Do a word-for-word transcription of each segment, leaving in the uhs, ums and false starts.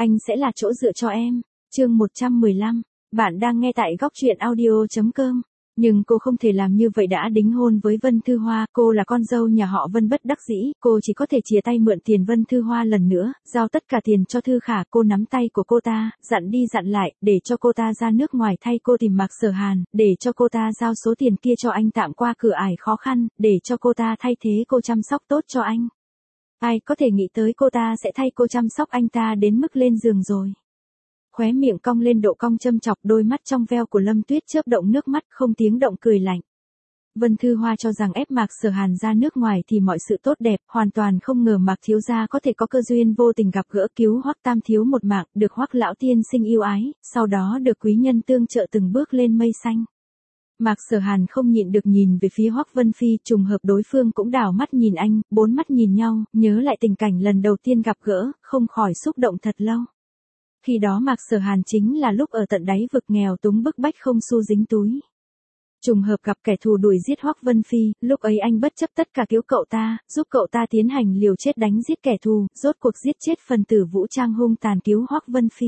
Anh sẽ là chỗ dựa cho em. Chương một trăm mười lăm. Bạn đang nghe tại góc truyện audio chấm com. Nhưng cô không thể làm như vậy, đã đính hôn với Vân Thư Hoa, cô là con dâu nhà họ Vân bất đắc dĩ, cô chỉ có thể chia tay mượn tiền Vân Thư Hoa lần nữa, giao tất cả tiền cho Thư Khả. Cô nắm tay của cô ta, dặn đi dặn lại, để cho cô ta ra nước ngoài thay cô tìm Mạc Sở Hàn, để cho cô ta giao số tiền kia cho anh tạm qua cửa ải khó khăn, để cho cô ta thay thế cô chăm sóc tốt cho anh. Ai có thể nghĩ tới cô ta sẽ thay cô chăm sóc anh ta đến mức lên giường rồi. Khóe miệng cong lên độ cong châm chọc, đôi mắt trong veo của Lâm Tuyết chớp động nước mắt, không tiếng động cười lạnh. Vân Thư Hoa cho rằng ép Mạc Sở Hàn ra nước ngoài thì mọi sự tốt đẹp, hoàn toàn không ngờ Mạc thiếu gia có thể có cơ duyên vô tình gặp gỡ, cứu Hoắc Tam thiếu một mạng, được Hoắc lão tiên sinh yêu ái, sau đó được quý nhân tương trợ từng bước lên mây xanh. Mạc Sở Hàn không nhịn được nhìn về phía Hoắc Vân Phi, trùng hợp đối phương cũng đảo mắt nhìn anh, bốn mắt nhìn nhau, nhớ lại tình cảnh lần đầu tiên gặp gỡ, không khỏi xúc động thật lâu. Khi đó Mạc Sở Hàn chính là lúc ở tận đáy vực, nghèo túng bức bách không xu dính túi. Trùng hợp gặp kẻ thù đuổi giết Hoắc Vân Phi, lúc ấy anh bất chấp tất cả cứu cậu ta, giúp cậu ta tiến hành liều chết đánh giết kẻ thù, rốt cuộc giết chết phần tử vũ trang hung tàn cứu Hoắc Vân Phi.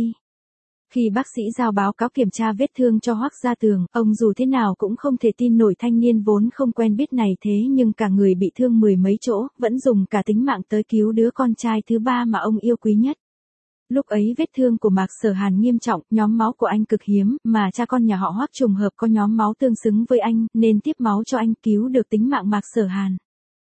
Khi bác sĩ giao báo cáo kiểm tra vết thương cho Hoắc Gia Tường, ông dù thế nào cũng không thể tin nổi thanh niên vốn không quen biết này thế nhưng cả người bị thương mười mấy chỗ, vẫn dùng cả tính mạng tới cứu đứa con trai thứ ba mà ông yêu quý nhất. Lúc ấy vết thương của Mạc Sở Hàn nghiêm trọng, nhóm máu của anh cực hiếm, mà cha con nhà họ Hoắc trùng hợp có nhóm máu tương xứng với anh, nên tiếp máu cho anh, cứu được tính mạng Mạc Sở Hàn.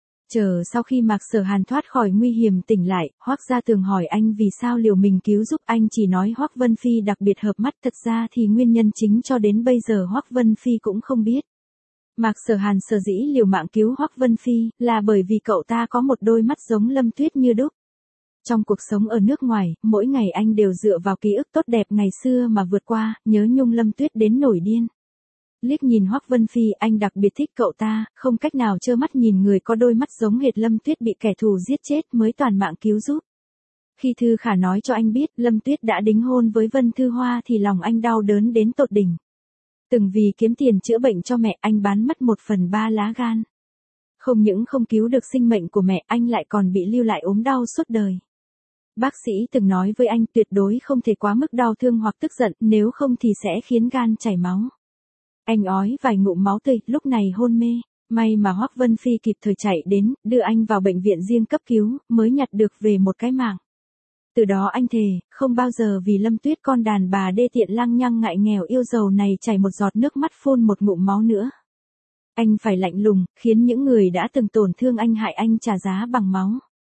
Chờ sau khi Mạc Sở Hàn thoát khỏi nguy hiểm tỉnh lại, Hoắc Gia Tường hỏi anh vì sao liều mình cứu giúp, anh chỉ nói Hoắc Vân Phi đặc biệt hợp mắt, thật ra thì nguyên nhân chính cho đến bây giờ Hoắc Vân Phi cũng không biết. Mạc Sở Hàn sở dĩ liều mạng cứu Hoắc Vân Phi, là bởi vì cậu ta có một đôi mắt giống Lâm Tuyết như đúc. Trong cuộc sống ở nước ngoài, mỗi ngày anh đều dựa vào ký ức tốt đẹp ngày xưa mà vượt qua, nhớ nhung Lâm Tuyết đến nổi điên. Liếc nhìn Hoắc Vân Phi, anh đặc biệt thích cậu ta, không cách nào trơ mắt nhìn người có đôi mắt giống hệt Lâm Tuyết bị kẻ thù giết chết mới toàn mạng cứu giúp. Khi Thư Khả nói cho anh biết Lâm Tuyết đã đính hôn với Vân Thư Hoa thì lòng anh đau đớn đến tột đỉnh. Từng vì kiếm tiền chữa bệnh cho mẹ, anh bán mất một phần ba lá gan. Không những không cứu được sinh mệnh của mẹ, anh lại còn bị lưu lại ốm đau suốt đời. Bác sĩ từng nói với anh tuyệt đối không thể quá mức đau thương hoặc tức giận, nếu không thì sẽ khiến gan chảy máu. Anh ói vài ngụm máu tươi, lúc này hôn mê. May mà Hoắc Vân Phi kịp thời chạy đến, đưa anh vào bệnh viện riêng cấp cứu, mới nhặt được về một cái mạng. Từ đó anh thề, không bao giờ vì Lâm Tuyết con đàn bà đê tiện lăng nhăng ngại nghèo yêu giàu này chảy một giọt nước mắt phun một ngụm máu nữa. Anh phải lạnh lùng, khiến những người đã từng tổn thương anh hại anh trả giá bằng máu.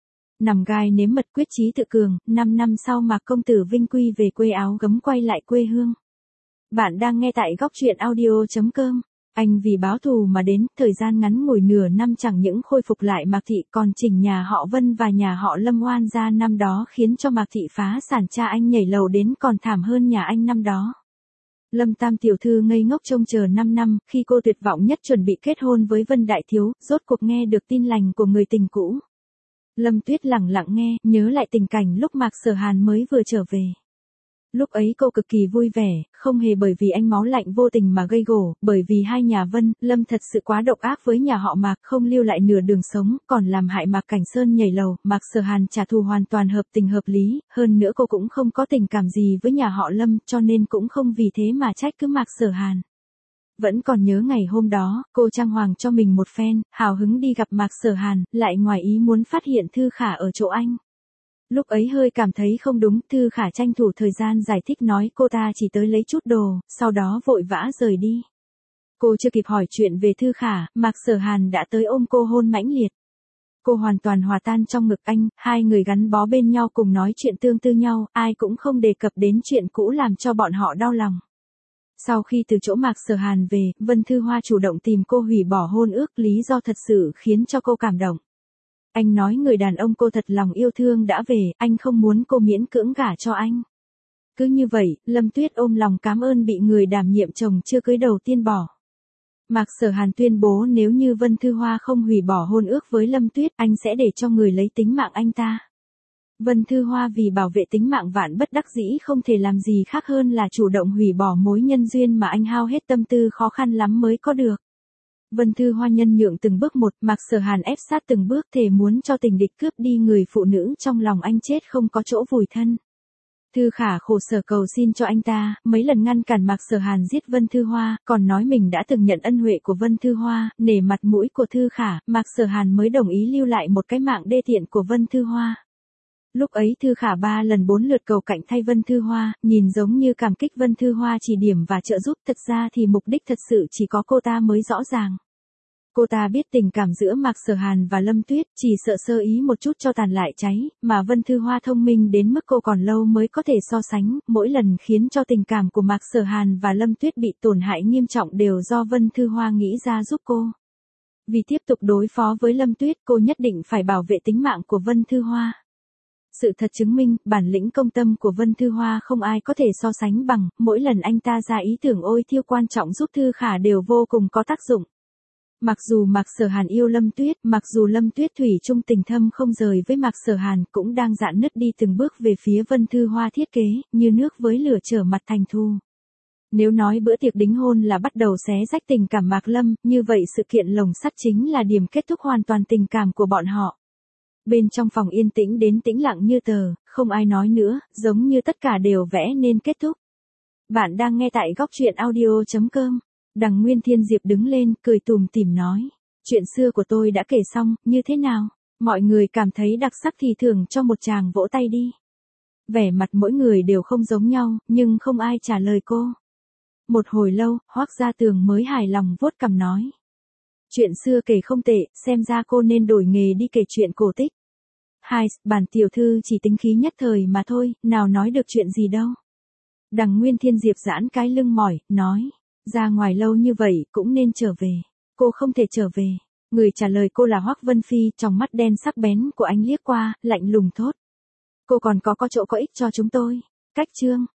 Nằm gai nếm mật, quyết chí tự cường, năm năm sau Mạc công tử vinh quy về quê, áo gấm quay lại quê hương. Bạn đang nghe tại góc truyện audio chấm com. Anh vì báo thù mà đến, thời gian ngắn ngủi nửa năm chẳng những khôi phục lại Mạc thị, còn chỉnh nhà họ Vân và nhà họ Lâm oan ra năm đó, khiến cho Mạc thị phá sản, cha anh nhảy lầu đến còn thảm hơn nhà anh năm đó. Lâm Tam tiểu thư ngây ngốc trông chờ năm năm, khi cô tuyệt vọng nhất chuẩn bị kết hôn với Vân đại thiếu, rốt cuộc nghe được tin lành của người tình cũ. Lâm Tuyết lặng lặng nghe, nhớ lại tình cảnh lúc Mạc Sở Hàn mới vừa trở về. Lúc ấy cô cực kỳ vui vẻ, không hề bởi vì anh máu lạnh vô tình mà gây gổ, bởi vì hai nhà Vân, Lâm thật sự quá độc ác với nhà họ Mạc, không lưu lại nửa đường sống, còn làm hại Mạc Cảnh Sơn nhảy lầu. Mạc Sở Hàn trả thù hoàn toàn hợp tình hợp lý, hơn nữa cô cũng không có tình cảm gì với nhà họ Lâm, cho nên cũng không vì thế mà trách cứ Mạc Sở Hàn. Vẫn còn nhớ ngày hôm đó, cô trang hoàng cho mình một phen, hào hứng đi gặp Mạc Sở Hàn, lại ngoài ý muốn phát hiện Thư Khả ở chỗ anh. Lúc ấy hơi cảm thấy không đúng, Thư Khả tranh thủ thời gian giải thích nói cô ta chỉ tới lấy chút đồ, sau đó vội vã rời đi. Cô chưa kịp hỏi chuyện về Thư Khả, Mạc Sở Hàn đã tới ôm cô hôn mãnh liệt. Cô hoàn toàn hòa tan trong ngực anh, hai người gắn bó bên nhau cùng nói chuyện tương tư nhau, ai cũng không đề cập đến chuyện cũ làm cho bọn họ đau lòng. Sau khi từ chỗ Mạc Sở Hàn về, Vân Thư Hoa chủ động tìm cô hủy bỏ hôn ước, lý do thật sự khiến cho cô cảm động. Anh nói người đàn ông cô thật lòng yêu thương đã về, anh không muốn cô miễn cưỡng gả cho anh. Cứ như vậy, Lâm Tuyết ôm lòng cảm ơn bị người đảm nhiệm chồng chưa cưới đầu tiên bỏ. Mạc Sở Hàn tuyên bố nếu như Vân Thư Hoa không hủy bỏ hôn ước với Lâm Tuyết, anh sẽ để cho người lấy tính mạng anh ta. Vân Thư Hoa vì bảo vệ tính mạng vạn bất đắc dĩ không thể làm gì khác hơn là chủ động hủy bỏ mối nhân duyên mà anh hao hết tâm tư khó khăn lắm mới có được. Vân Thư Hoa nhân nhượng từng bước một, Mạc Sở Hàn ép sát từng bước, thề muốn cho tình địch cướp đi người phụ nữ trong lòng anh chết không có chỗ vùi thân. Thư Khả khổ sở cầu xin cho anh ta, mấy lần ngăn cản Mạc Sở Hàn giết Vân Thư Hoa, còn nói mình đã từng nhận ân huệ của Vân Thư Hoa, nể mặt mũi của Thư Khả, Mạc Sở Hàn mới đồng ý lưu lại một cái mạng đê tiện của Vân Thư Hoa. Lúc ấy Thư Khả ba lần bốn lượt cầu cạnh thay Vân Thư Hoa, nhìn giống như cảm kích Vân Thư Hoa chỉ điểm và trợ giúp, thật ra thì mục đích thật sự chỉ có cô ta mới rõ ràng. Cô ta biết tình cảm giữa Mạc Sở Hàn và Lâm Tuyết, chỉ sợ sơ ý một chút cho tàn lại cháy, mà Vân Thư Hoa thông minh đến mức cô còn lâu mới có thể so sánh, mỗi lần khiến cho tình cảm của Mạc Sở Hàn và Lâm Tuyết bị tổn hại nghiêm trọng đều do Vân Thư Hoa nghĩ ra giúp cô. Vì tiếp tục đối phó với Lâm Tuyết, cô nhất định phải bảo vệ tính mạng của Vân Thư Hoa. Sự thật chứng minh, bản lĩnh công tâm của Vân Thư Hoa không ai có thể so sánh bằng, mỗi lần anh ta ra ý tưởng ôi thiêu quan trọng giúp Thư Khả đều vô cùng có tác dụng. Mặc dù Mạc Sở Hàn yêu Lâm Tuyết, mặc dù Lâm Tuyết thủy chung tình thâm không rời với Mạc Sở Hàn, cũng đang dạn nứt đi từng bước về phía Vân Thư Hoa thiết kế, như nước với lửa trở mặt thành thù. Nếu nói bữa tiệc đính hôn là bắt đầu xé rách tình cảm Mạc Lâm, như vậy sự kiện lồng sắt chính là điểm kết thúc hoàn toàn tình cảm của bọn họ. Bên trong phòng yên tĩnh đến tĩnh lặng như tờ, không ai nói nữa, giống như tất cả đều vẽ nên kết thúc. Bạn đang nghe tại góc truyện audio chấm com. Đằng Nguyên Thiên Diệp đứng lên, cười tùm tìm nói. Chuyện xưa của tôi đã kể xong, như thế nào? Mọi người cảm thấy đặc sắc thì thưởng cho một tràng vỗ tay đi. Vẻ mặt mỗi người đều không giống nhau, nhưng không ai trả lời cô. Một hồi lâu, Hoắc Gia Tường mới hài lòng vuốt cằm nói. Chuyện xưa kể không tệ, xem ra cô nên đổi nghề đi kể chuyện cổ tích. Hai, bản tiểu thư chỉ tính khí nhất thời mà thôi, nào nói được chuyện gì đâu. Đằng Nguyên Thiên Diệp giãn cái lưng mỏi, nói. Ra ngoài lâu như vậy, cũng nên trở về. Cô không thể trở về. Người trả lời cô là Hoắc Vân Phi, trong mắt đen sắc bén của anh liếc qua, lạnh lùng thốt. Cô còn có có chỗ có ích cho chúng tôi. Cách chương.